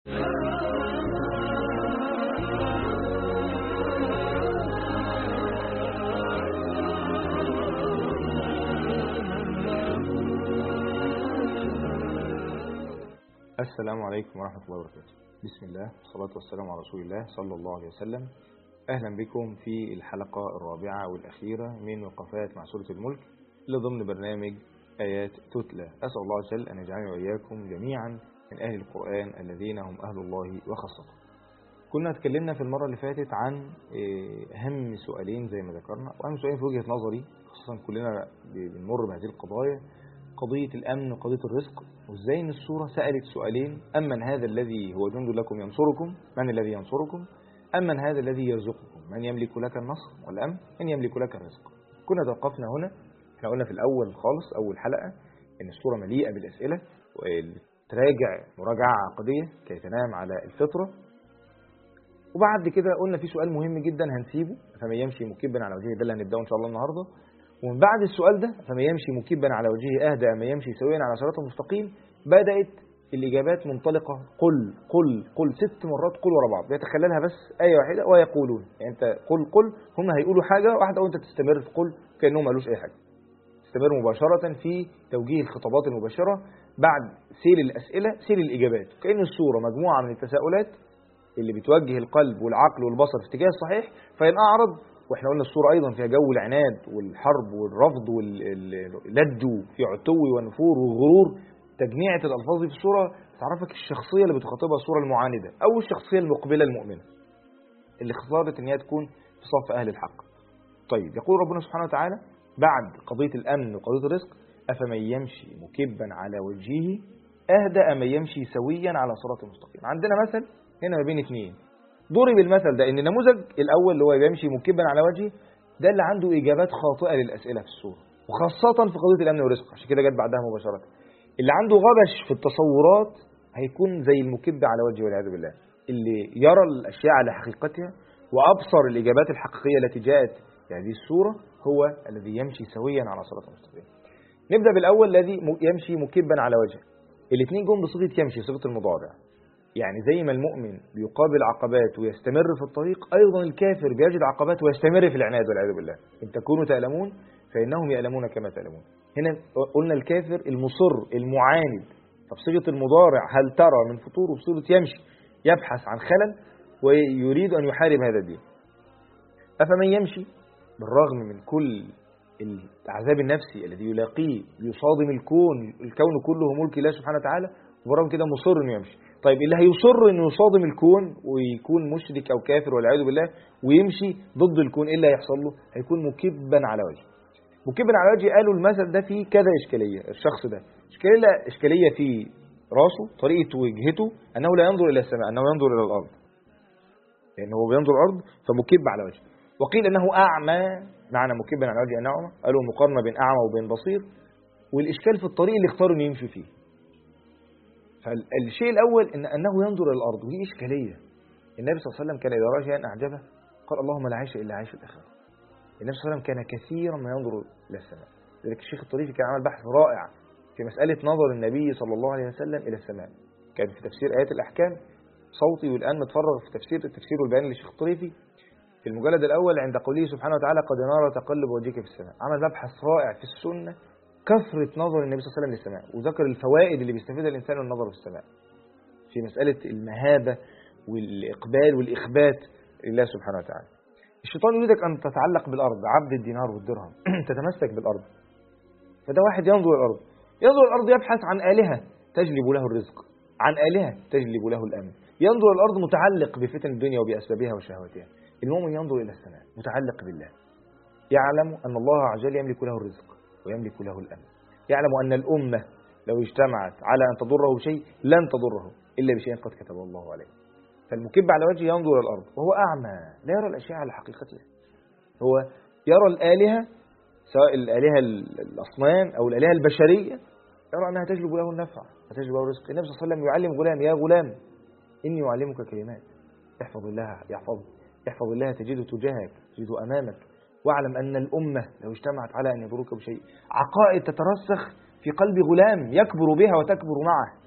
السلام عليكم ورحمة الله وبركاته. بسم الله والصلاة والسلام على رسول الله صلى الله عليه وسلم. أهلا بكم في الحلقة الرابعة والأخيرة من وقفات مع سورة الملك لضمن برنامج آيات تتلى. أسأل الله عز وجل أن يجعلني وإياكم جميعا من أهل القرآن الذين هم أهل الله وخاصته. كنا اتكلمنا في المرة اللي فاتت عن أهم سؤالين زي ما ذكرنا، وأهم سؤالين في وجهة نظري، خصوصا كلنا بنمر بهذه القضايا، قضية الأمن وقضية الرزق، وإزاي إن السورة سألت سؤالين: أمن هذا الذي هو جند لكم ينصركم؟ من الذي ينصركم؟ أمن هذا الذي يرزقكم؟ من يملك لك النصر والأمن؟ من يملك لك الرزق؟ كنا توقفنا هنا. احنا قلنا في الأول خالص أول حلقة إن السورة مليئة بالأسئلة وتراجع مراجعة عقدية كي تنام على الفطرة. وبعد كده قلنا في سؤال مهم جدا هنسيبه، فمن يمشي مكبا على وجهه، ده اللي هنبدأه إن شاء الله النهاردة. ومن بعد السؤال ده فمن يمشي مكبا على وجهه أهدى أم يمشي سويا على صراط مستقيم، بدأت الإجابات منطلقة قل قل قل 6 مرات، قل ورا بعض بيتخللها بس آية واحدة: ويقولون. يعني أنت قل هم هيقولوا حاجة واحدة وأنت تستمر في قل كأنهم قالوش أي حاجة. تستمر مباشرة في توجيه الخطابات المباشرة بعد سيل الأسئلة سيل الإجابات، كأن السورة مجموعة من التساؤلات اللي بتوجه القلب والعقل والبصر في اتجاه الصحيح، فإن أعرض. واحنا قلنا السورة أيضا فيها جو العناد والحرب والرفض واللد، في عتو ونفور وغرور. تجميعة الألفاظ في السورة تعرفك الشخصية اللي بتخاطبها السورة المعاندة أو الشخصية المقبلة المؤمنة اللي اختارت ان هي تكون في صف أهل الحق. طيب، يقول ربنا سبحانه وتعالى بعد قضية الأمن وقضية الرزق: أفمن يمشي مكبا على وجهه أهدى أم يمشي سويا على صراط مستقيم. عندنا مثل هنا ما بين اثنين. ضرب المثل ده ان النموذج الاول اللي هو يمشي مكبا على وجهه ده اللي عنده اجابات خاطئه للاسئله في السوره، وخاصه في قضيه الامن والرزق، عشان كده جت بعدها مباشره. اللي عنده غبش في التصورات هيكون زي المكب على وجهه والعياذ بالله، اللي يرى الاشياء على حقيقتها وابصر الاجابات الحقيقيه التي جاءت في هذه السوره هو الذي يمشي سويا على صراط مستقيم. نبدا بالاول الذي يمشي مكبا على وجهه. الاثنين جم بصيغه يمشي، صيغه المضارع. يعني زي ما المؤمن بيقابل عقبات ويستمر في الطريق، أيضا الكافر بيجد عقبات ويستمر في العناد والعياذ بالله. إن تكونوا تألمون فإنهم يألمون كما تألمون. هنا قلنا الكافر المصر المعاند، فبصيغة المضارع هل ترى من فطور، وبصيغة يمشي يبحث عن خلل ويريد أن يحارب هذا الدين. أفمن يمشي بالرغم من كل العذاب النفسي الذي يلاقيه يصادم الكون كله ملك الله سبحانه وتعالى، وبرغم كده مصر إنه يمشي. طيب، اللي هيصر انه يصادم الكون ويكون مشرك او كافر والعياذ بالله ويمشي ضد الكون، ايه اللي هيحصل له؟ هيكون مكبا على وجهه. مكبا على وجهه قالوا المثل ده فيه كذا اشكاليه. الشخص ده اشكاليه في راسه، طريقه وجهته، انه لا ينظر الى السماء، انه ينظر الى الارض، لانه هو بينظر الارض فمكب على وجهه. وقيل انه اعمى، معنى مكبا على وجهه انه اعمى، قالوا مقارنه بين اعمى وبين بصير. والاشكال في الطريق اللي اختاروا انه يمشي فيه. فالشيء الأول أنه ينظر إلى الأرض، ودي إشكالية. النبي صلى الله عليه وسلم كان إذا رأى شيئا أعجبه قال: اللهم لا عيش إلا عيش الآخرة. النبي صلى الله عليه وسلم كان كثيرا ما ينظر إلى السماء. لذلك الشيخ الطريفي كان عمل بحث رائع في مسألة نظر النبي صلى الله عليه وسلم إلى السماء. كان في تفسير آيات الأحكام صوتي، والآن متفرغ في التفسير والبيان للشيخ الطريفي في المجلد الأول عند قوله سبحانه وتعالى: قد نرى تقلب وجهك في السماء. عمل مبحث رائع في السنة كثرة نظر النبي صلى الله عليه وسلم للسماء، وذكر الفوائد اللي بيستفيدها الإنسان من النظر في السماء في مسألة المهابة والإقبال والإخبات لله سبحانه وتعالى. الشيطان يريدك أن تتعلق بالأرض، عبد الدينار والدرهم تتمسك بالأرض. فده واحد ينظر الأرض، يبحث عن آلهة تجلب له الرزق، عن آلهة تجلب له الأمن. ينظر الأرض متعلق بفتن الدنيا وبأسبابها وشهواتها. المؤمن ينظر إلى السماء متعلق بالله، يعلم أن الله عز وجل يملك له الرزق ويملك له الأمن. يعلم أن الأمة لو اجتمعت على أن تضره شيء لن تضره إلا بشيء قد كتبه الله عليه. فالمكب على وجهه ينظر إلى الأرض وهو أعمى، لا يرى الأشياء على حقيقتها. هو يرى الآلهة، سواء الآلهة الأصنام أو الآلهة البشرية، يرى أنها تجلب له النفع وتجلب له الرزق. النبي صلى الله عليه وسلم يعلم غلام: يا غلام إني أعلمك كلمات احفظ الله يحفظك، احفظ الله تجده تجاهك، تجده أمامك. واعلم أن الأمة لو اجتمعت على أن يضروك بشيء، عقائد تترسخ في قلب غلام يكبر بها وتكبر معه.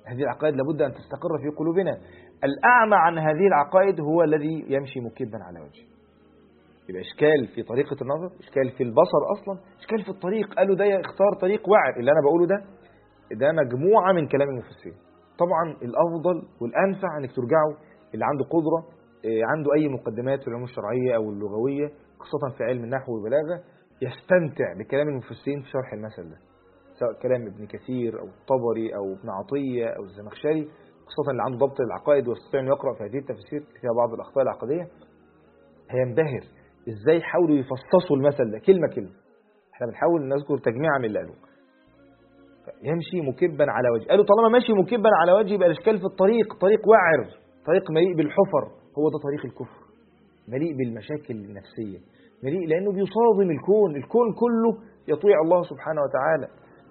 هذه العقائد لابد أن تستقر في قلوبنا. الأعمى عن هذه العقائد هو الذي يمشي مكبا على وجهه. يبقى إشكال في طريقة النظر، إشكال في البصر أصلا، إشكال في الطريق. قالوا ده يختار طريق وعر. اللي أنا بقوله ده مجموعة من كلام المفسرين. طبعا الأفضل والأنفع أنك ترجعوا اللي عنده قدرة، عنده أي مقدمات في العلوم الشرعية أو اللغوية، خاصة في علم النحو والبلاغة، يستمتع بكلام المفسرين في شرح المثل ده، سواء كلام ابن كثير أو الطبري أو ابن عطية أو الزمخشري، خاصة اللي عنده ضبط العقائد ويستطيع أن يقرأ في هذه التفسير فيها بعض الأخطاء العقدية، هينبهر إزاي حاولوا يفصصوا المثل ده كلمة كلمة. احنا بنحاول نذكر تجميعا من اللي قالوه. يمشي مكبا على وجهه. قالوا طالما ماشي مكبا على وجهه يبقى الاشكال في الطريق، طريق وعر، طريق مليء بالحفر. هو ده طريق الكفر، مليء بالمشاكل النفسية، مليء لأنه بيصادم الكون كله يطيع الله سبحانه وتعالى.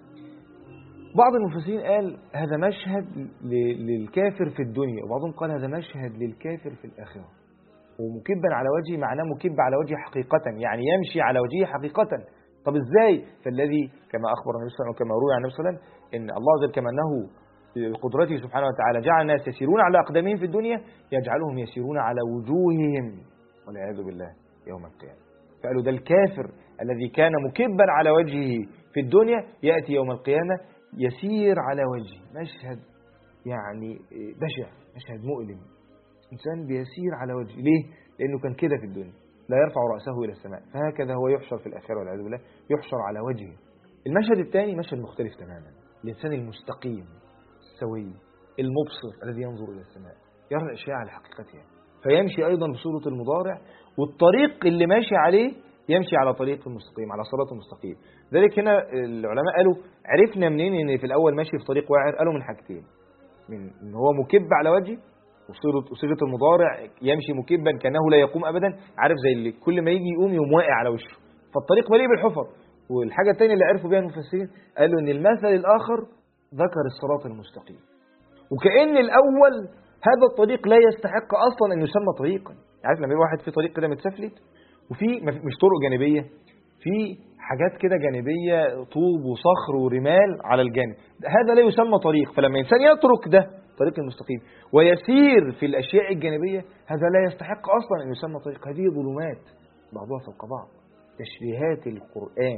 بعض المفسرين قال هذا مشهد للكافر في الدنيا، وبعضهم قال هذا مشهد للكافر في الآخرة. ومكبا على وجهه معناه مكب على وجهه حقيقة، يعني يمشي على وجهه حقيقة. طب ازاي؟ فالذي كما أخبر النبي صلى الله عليه وسلم وكما روي عن النبي صلى الله عليه وسلم إن الله عز وجل كما أنه بقدرته سبحانه وتعالى جعل الناس يسيرون على أقدامهم في الدنيا، يجعلهم يسيرون على وجوههم والعياذ بالله يوم القيامة. فقالوا ده الكافر الذي كان مكبا على وجهه في الدنيا يأتي يوم القيامة يسير على وجهه. مشهد يعني بشع، مشهد مؤلم. إنسان بيسير على وجهه. ليه؟ لأنه كان كده في الدنيا، لا يرفع رأسه إلى السماء، فهكذا هو يحشر في الآخرة والعياذ بالله، يحشر على وجهه. المشهد الثاني مشهد مختلف تماما. الإنسان المستقيم السوي المبصر الذي ينظر إلى السماء، يرى الأشياء على حقيقتها، فيمشي أيضا بصورة المضارع، والطريق اللي ماشي عليه يمشي على طريق المستقيم، على صراط المستقيم. ذلك هنا العلماء قالوا عرفنا منين إن في الأول ماشي في طريق واعر؟ قالوا من حاجتين: من إن هو مكب على وجهه، وصيغة المضارع يمشي مكبا كأنه لا يقوم أبدا، عارف زي اللي كل ما يجي يقوم يقوم واقع على وشه، فالطريق مليء بالحفر. والحاجة الثانية اللي عرفوا بها المفسرين قالوا إن المثل الآخر ذكر الصراط المستقيم، وكأن الأول هذا الطريق لا يستحق أصلا أن يسمى طريقا. عارف لما يبقى واحد في طريق كده متسفلت وفي مش طرق جانبية، في حاجات كده جانبية طوب وصخر ورمال على الجانب، هذا لا يسمى طريق. فلما إنسان يترك ده طريق المستقيم ويسير في الأشياء الجانبية، هذا لا يستحق أصلا أن يسمى طريق. هذه ظلمات بعضها فوق بعض. تشبيهات القرآن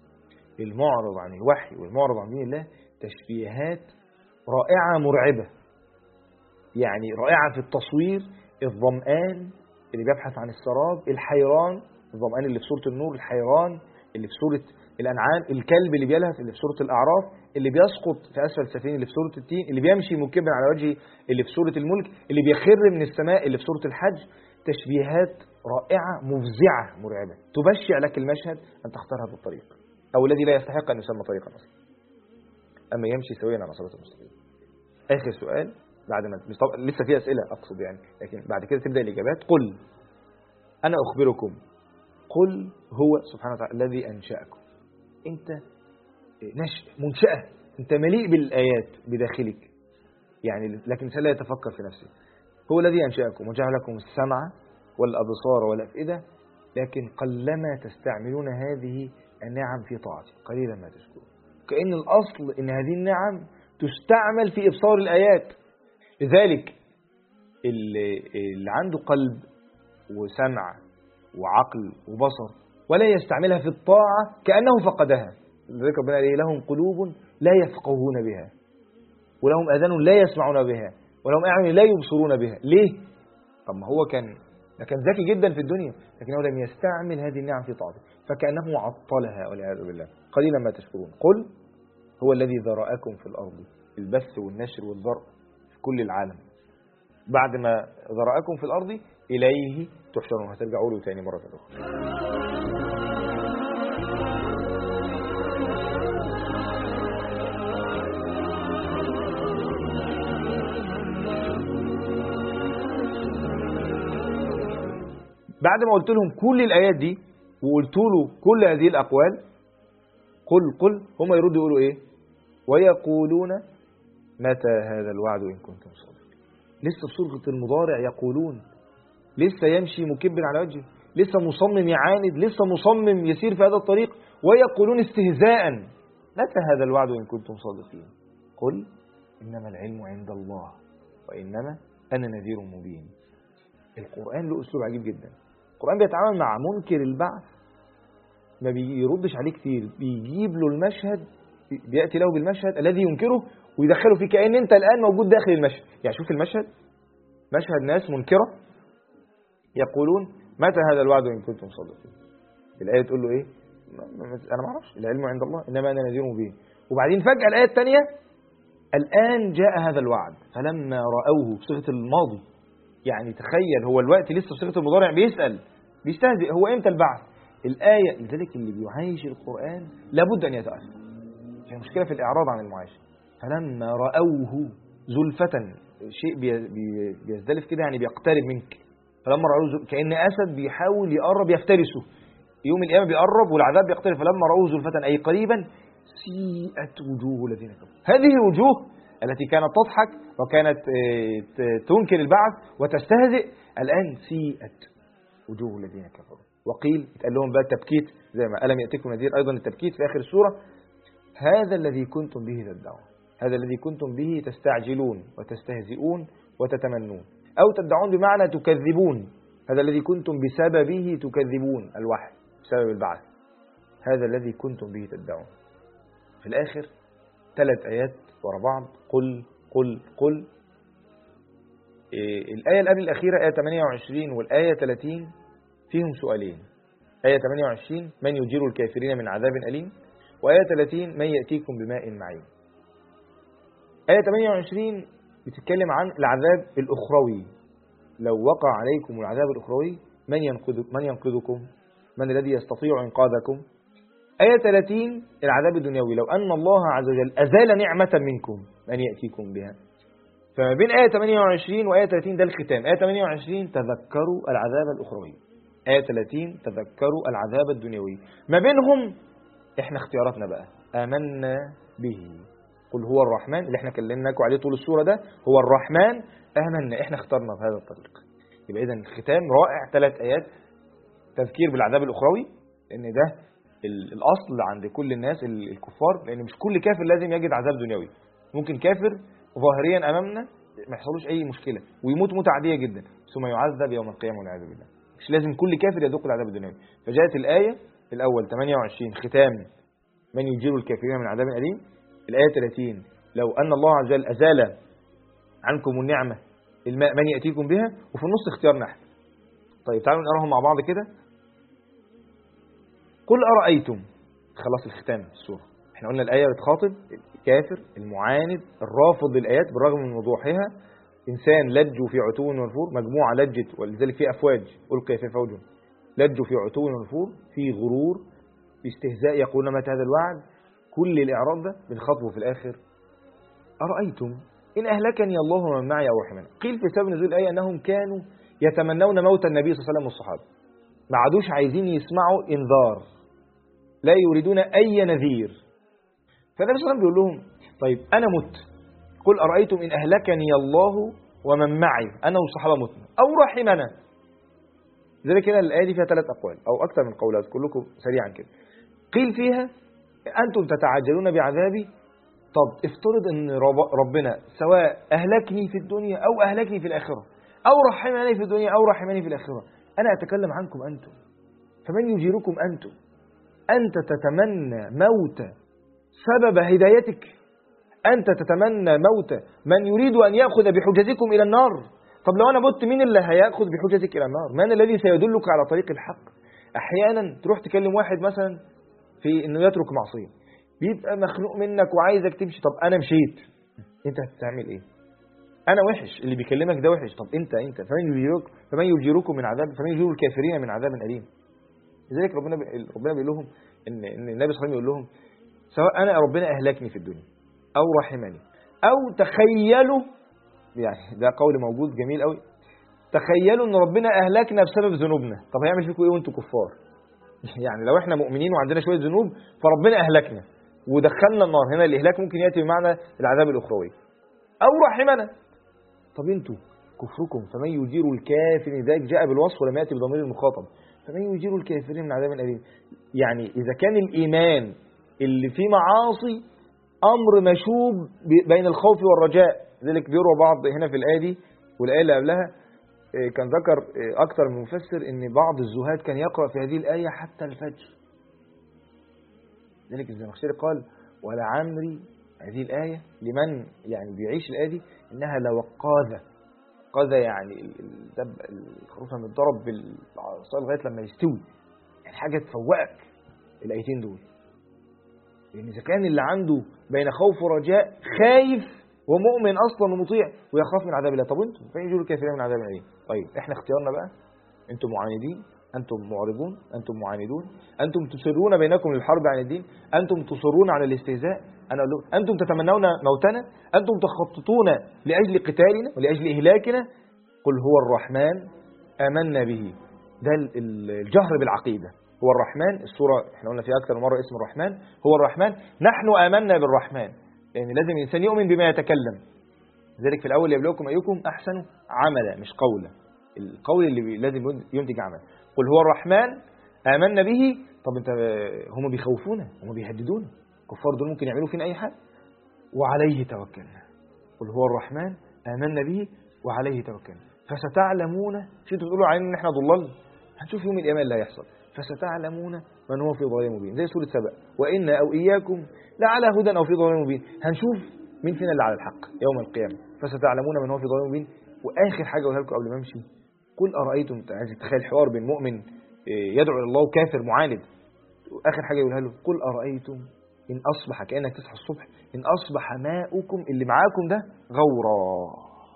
المعرض عن الوحي والمعرض عن دين الله تشبيهات رائعة مرعبة، يعني رائعة في التصوير. الظمآن اللي بيبحث عن السراب، الحيران، الظمآن اللي في سورة النور، الحيران اللي في سورة الأنعام، الكلب اللي بيلهث اللي في سورة الأعراف، اللي بيسقط في أسفل السفينة اللي في سورة التين، اللي بيمشي مكبا على وجهه اللي في سورة الملك، اللي بيخر من السماء اللي في سورة الحج. تشبيهات رائعة مفزعة مرعبة تبشع لك المشهد أن تختار هذا الطريق، أو الذي لا يستحق أن يسمى طريقا أصلا، أما يمشي سويا على صراط المستقيم. آخر سؤال بعد ما لسه في أسئلة أقصد يعني، لكن بعد كده تبدأ الإجابات. قل أنا أخبركم، قل هو سبحانه وتعالى الذي أنشأكم. أنت منشأة، أنت مليء بالآيات بداخلك يعني، لكن الإنسان لا يتفكر في نفسه. هو الذي أنشأكم وجعل لكم السمع والأبصار والأفئدة، لكن قلما تستعملون هذه النعم في طاعته، قليلا ما تشكرون. كأن الأصل إن هذه النعم تستعمل في إبصار الآيات. لذلك اللي عنده قلب وسمع وعقل وبصر ولا يستعملها في الطاعة كأنه فقدها. لذلك ربنا قال لهم قلوب لا يفقهون بها، ولهم آذان لا يسمعون بها، ولهم أعين لا يبصرون بها. ليه؟ طب ما هو كان ذكي جدا في الدنيا، لكنه لم يستعمل هذه النعم في طاعته، فكأنه عطلها والعياذ بالله. قليلا ما تشكرون. قل هو الذي ذرأكم في الأرض، البث والنشر والذرء في كل العالم، بعد ما ذرأكم في الأرض إليه تحشرون. هترجعوا له تاني مرة أخرى. بعد ما قلت لهم كل الآيات دي وقلت له كل هذه الأقوال، قل هم يردوا يقولوا إيه؟ ويقولون متى هذا الوعد إن كنتم صادقين. لسه بصيغة المضارع يقولون، لسه يمشي مكبر على وجهه، لسه مصمم يعاند، لسه مصمم يسير في هذا الطريق، ويقولون استهزاء متى هذا الوعد إن كنتم صادقين. قل إنما العلم عند الله وإنما أنا نذير مبين. القرآن له أسلوب عجيب جدا. القرآن بيتعامل مع منكر البعث، ما بيردش عليه كتير، بيجيب له المشهد، بيأتي له بالمشهد الذي ينكره ويدخله فيه كأن أنت الآن موجود داخل المشهد. يعني شوف المشهد، مشهد ناس منكرة يقولون متى هذا الوعد إن كنتم صادقين. الآية تقول له إيه؟ أنا ما أعرفش، العلم عند الله إنما أنا نذير مبين. وبعدين فجأة الآية الثانية الآن جاء هذا الوعد فلما رأوه بصيغة الماضي. يعني تخيل هو الوقت لسه بصيغة المضارع، بيسأل بيستهزئ هو إمتى البعث. الآية لذلك اللي بيعايش القرآن لابد أن يتأثر. هي مشكلة في الإعراض عن المعايشة. فلما رأوه زلفة، شيء بيزدلف كده يعني بيقترب منك. فلما رأوه كأن أسد بيحاول يقرب يفترسه، يوم القيامة بيقرب والعذاب بيقترب. فلما رأوه زلفة أي قريبا سيئت وجوه الذين كفروا. هذه الوجوه التي كانت تضحك وكانت تنكر البعث وتستهزئ الآن سيئت وجوه الذين كفروا. وقيل اتقال لهم بقى التبكيت زي ما ألم يأتكم نذير، أيضا التبكيت في آخر السورة. هذا الذي كنتم به تدعون، هذا الذي كنتم به تستعجلون وتستهزئون وتتمنون، أو تدعون بمعنى تكذبون. هذا الذي كنتم بسببه تكذبون الوحي بسبب البعث، هذا الذي كنتم به تدعون. في الآخر 3 آيات ورا بعض، قل قل قل. الآية اللي قبل الأخيرة آية 28 والآية 30 فيهم سؤالين. آية 28 من يجير الكافرين من عذاب أليم، وآية 30 من يأتيكم بماء معين. آية 28 بتتكلم عن العذاب الأخروي، لو وقع عليكم العذاب الأخروي من ينقذكم، من الذي يستطيع إنقاذكم. آية 30 العذاب الدنيوي، لو أن الله عز وجل أزال نعمة منكم من يأتيكم بها. فما بين آية 28 وآية 30 ده الختام. آية 28 تذكروا العذاب الأخروي، آية 30 تذكروا العذاب الدنيوي. ما بينهم احنا اختياراتنا بقى. آمنا به قل هو الرحمن، اللي احنا كلمناكم عليه طول السورة ده هو الرحمن، آمنا، احنا اخترنا بهذا الطريق. يبقى إذن الختام رائع، 3 آيات تذكير بالعذاب الأخروي، لأن ده الأصل عند كل الناس الكفار، لأن مش كل كافر لازم يجد عذاب دنيوي. ممكن كافر ظاهريا أمامنا ما يحصلوش أي مشكلة ويموت موتة عادية جدا ثم يعذب يوم القيامة والعياذ بالله. مش لازم كل كافر يذوق العذاب الدنيوي. فجاءت الآية الأول 28 ختام من يجير الكافرين من عذاب أليم. الآية 30 لو أن الله عز وجل أزال عنكم النعمة الماء من يأتيكم بها. وفي النص اختيارنا احنا. طيب تعالوا نقراهم مع بعض كده. قل أرأيتم، خلاص الختام السورة. احنا قلنا الآية بتخاطب الكافر المعاند الرافض للآيات بالرغم من وضوحها، إنسان لجوا في عتو ونفور، مجموعة لجت ولذلك في أفواج ألقي في فوج، لجوا في عتو ونفور، في غرور، في استهزاء، يقولون متى هذا الوعد. كل الإعراض ده بنخاطبه في الآخر. أرأيتم إن أهلكني الله ومن معي أو رحمنا. قيل في سبب نزول الآية أنهم كانوا يتمنون موت النبي صلى الله عليه وسلم والصحابة، ما عادوش عايزين يسمعوا إنذار، لا يريدون أي نذير. فالنبي صلى الله عليه وسلم بيقول لهم طيب أنا مت، قل أرأيتم إن أهلكني الله ومن معي، أنا والصحابة متنا أو رحمنا. لذلك كده الآية دي فيها 3 أقوال أو أكثر من قولات، كلكم سريعا كده. قيل فيها أنتم تتعجلون بعذابي. طب افترض أن ربنا سواء أهلكني في الدنيا أو أهلكني في الآخرة، أو رحمني في الدنيا أو رحمني في الآخرة، أنا أتكلم عنكم أنتم، فمن يجيركم أنتم؟ أنت تتمنى موت سبب هدايتك، أنت تتمنى موت من يريد أن يأخذ بحجزكم إلى النار. طب لو أنا مت مين اللي هيأخذ بحجزك إلى النار؟ من الذي سيدلك على طريق الحق؟ أحيانا تروح تكلم واحد مثلا في أنه يترك معصية، بيبقى مخنوق منك وعايزك تمشي. طب أنا مشيت، أنت هتعمل إيه؟ أنا وحش، اللي بيكلمك ده وحش. طب أنت فمن يجيركم من عذاب، فمن يجير الكافرين من عذاب أليم. لذلك ربنا بيقول لهم إن النبي صلى الله عليه وسلم يقول لهم سواء أنا ربنا أهلكني في الدنيا أو رحمني، أو تخيلوا، يعني ده قول موجود جميل قوي، تخيلوا ان ربنا اهلكنا بسبب ذنوبنا. طب هيعمل فيكم ايه وانتم كفار؟ يعني لو احنا مؤمنين وعندنا شويه ذنوب فربنا اهلكنا ودخلنا النار، هنا الاهلاك ممكن ياتي بمعنى العذاب الاخروي، او رحمنا. طب انتوا كفركم فمن يجير الكافر، ذلك جاء بالوصف ولم ياتي بضمير المخاطب، فمن يجير الكافرين من عذاب اليم. يعني اذا كان الايمان اللي فيه معاصي أمر مشوب بين الخوف والرجاء. ذلك بيروى بعض هنا في الآية دي والآية اللي قبلها كان ذكر أكثر من مفسر إن بعض الزهاد كان يقرأ في هذه الآية حتى الفجر. ذلك الزمخشري قال ولعمري هذه الآية لمن يعني بيعيش الآية دي إنها لوقاذة. قاذة يعني الخروف لما يتضرب بالعصا لغاية لما يستوي، يعني حاجة تفوقك الآيتين دول. لأن إذا كان اللي عنده بين خوف ورجاء خايف ومؤمن أصلا ومطيع ويخاف من عذاب الله، طب أنتم فين يجوا الكافرين من عذاب الله؟ طيب إحنا اختيارنا بقى، أنتم معاندين، أنتم معرضون، أنتم معاندون، أنتم تسرون بينكم للحرب عن الدين، أنتم تصرون على الاستهزاء، أنا أقول لكم أنتم تتمنون موتنا، أنتم تخططون لأجل قتالنا ولأجل إهلاكنا. قل هو الرحمن آمنا به. ده الجهر بالعقيدة. هو الرحمن، السورة احنا قلنا فيها أكثر من مرة اسم الرحمن، هو الرحمن، نحن آمنا بالرحمن. يعني لازم الإنسان يؤمن بما يتكلم. لذلك في الأول يبلوكم أيكم أحسن عملا، مش قولا. القول اللي لازم ينتج عمل. قل هو الرحمن آمنا به. طب انت هم بيخوفونا، هم بيهددونا، الكفار دول ممكن يعملوا فينا أي حاجة. وعليه توكلنا. قل هو الرحمن آمنا به وعليه توكلنا فستعلمون. مش انتوا بتقولوا علينا ان احنا ضلال؟ هنشوف يوم القيامة اللي هيحصل. فستعلمون من هو في ضلال مبين، زي سورة سبأ، وإن أو إياكم لعلى هدى أو في ضلال مبين. هنشوف مين فينا اللي على الحق يوم القيامة. فستعلمون من هو في ضلال مبين. وآخر حاجة أقولها لكم قبل ما أمشي، قل أرأيتم، عايز تتخيل حوار بين مؤمن يدعو إلى الله وكافر معاند، آخر حاجة يقولها له قل أرأيتم إن أصبح، كأنك تصحى الصبح، إن أصبح ماؤكم اللي معاكم ده غورا،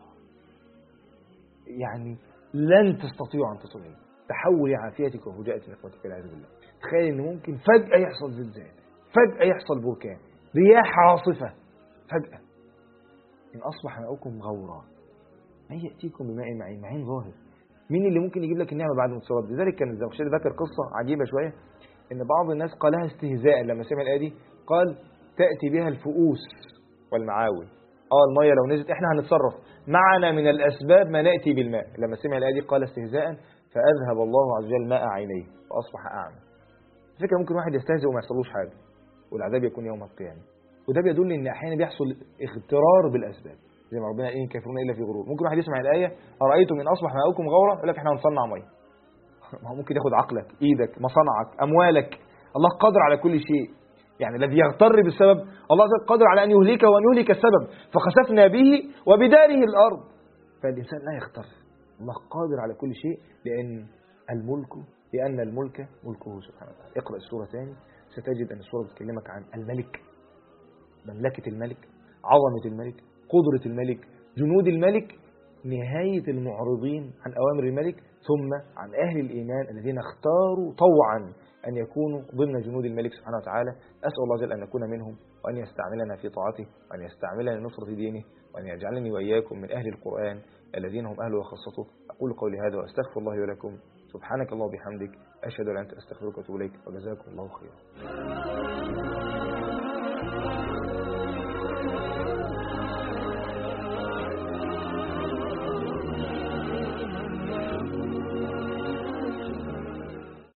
يعني لن تستطيعوا أن تصلوا، تحول عافيتك وفجاءة إخوتك والعياذ بالله. تخيل إن ممكن فجأة يحصل زلزال، فجأة يحصل بركان، رياح عاصفة فجأة. إن أصبح ماؤكم غورا من يأتيكم بماء معين، معين ظاهر. مين اللي ممكن يجيب لك النعمة بعد ما تصاب؟ لذلك كان الزمخشري ذكر قصة عجيبة شوية، إن بعض الناس قالها استهزاء لما سمع الآية دي، قال تأتي بها الفؤوس والمعاول. المية لو نزلت احنا هنتصرف، معنا من الأسباب ما نأتي بالماء. لما سمع الآية دي قال استهزاء فأذهب الله عز وجل ماء عينيه فأصبح أعمى. الفكرة ممكن واحد يستهزئ وما يحصلوش حاجة والعذاب يكون يوم القيامة. وده بيدل إن أحيانا بيحصل اغترار بالأسباب، زي ما ربنا إن كافرون إلا في غرور. ممكن واحد يسمع الآية أرأيتم إن أصبح ماؤكم غورا يقول لك احنا هنصنع مية. ما هو ممكن ياخد عقلك، إيدك، مصنعك، أموالك. الله قادر على كل شيء. يعني الذي يغتر بالسبب الله قادر على أن يهلكه وأن يهلك السبب، فخسفنا به وبداره الأرض. فالإنسان لا يغتر، الله قادر على كل شيء، لأن الملك ملكه سبحانه وتعالى. اقرأ السورة ثاني ستجد أن السورة بتكلمك عن الملك، مملكة الملك، عظمة الملك، قدرة الملك، جنود الملك، نهاية المعرضين عن أوامر الملك، ثم عن أهل الإيمان الذين اختاروا طوعا أن يكونوا ضمن جنود الملك سبحانه وتعالى. أسأل الله جل أن نكون منهم، وأن يستعملنا في طاعته، وأن يستعملنا لنصرة دينه، وأن يجعلني وإياكم من أهل القرآن الذين هم أهله وخاصته. أقول قولي هذا وأستغفر الله ولكم. سبحانك الله وبحمدك، أشهد أن لا إله إلا أنت، أستغفرك وأتوب إليك، وجزاكم الله خيرا.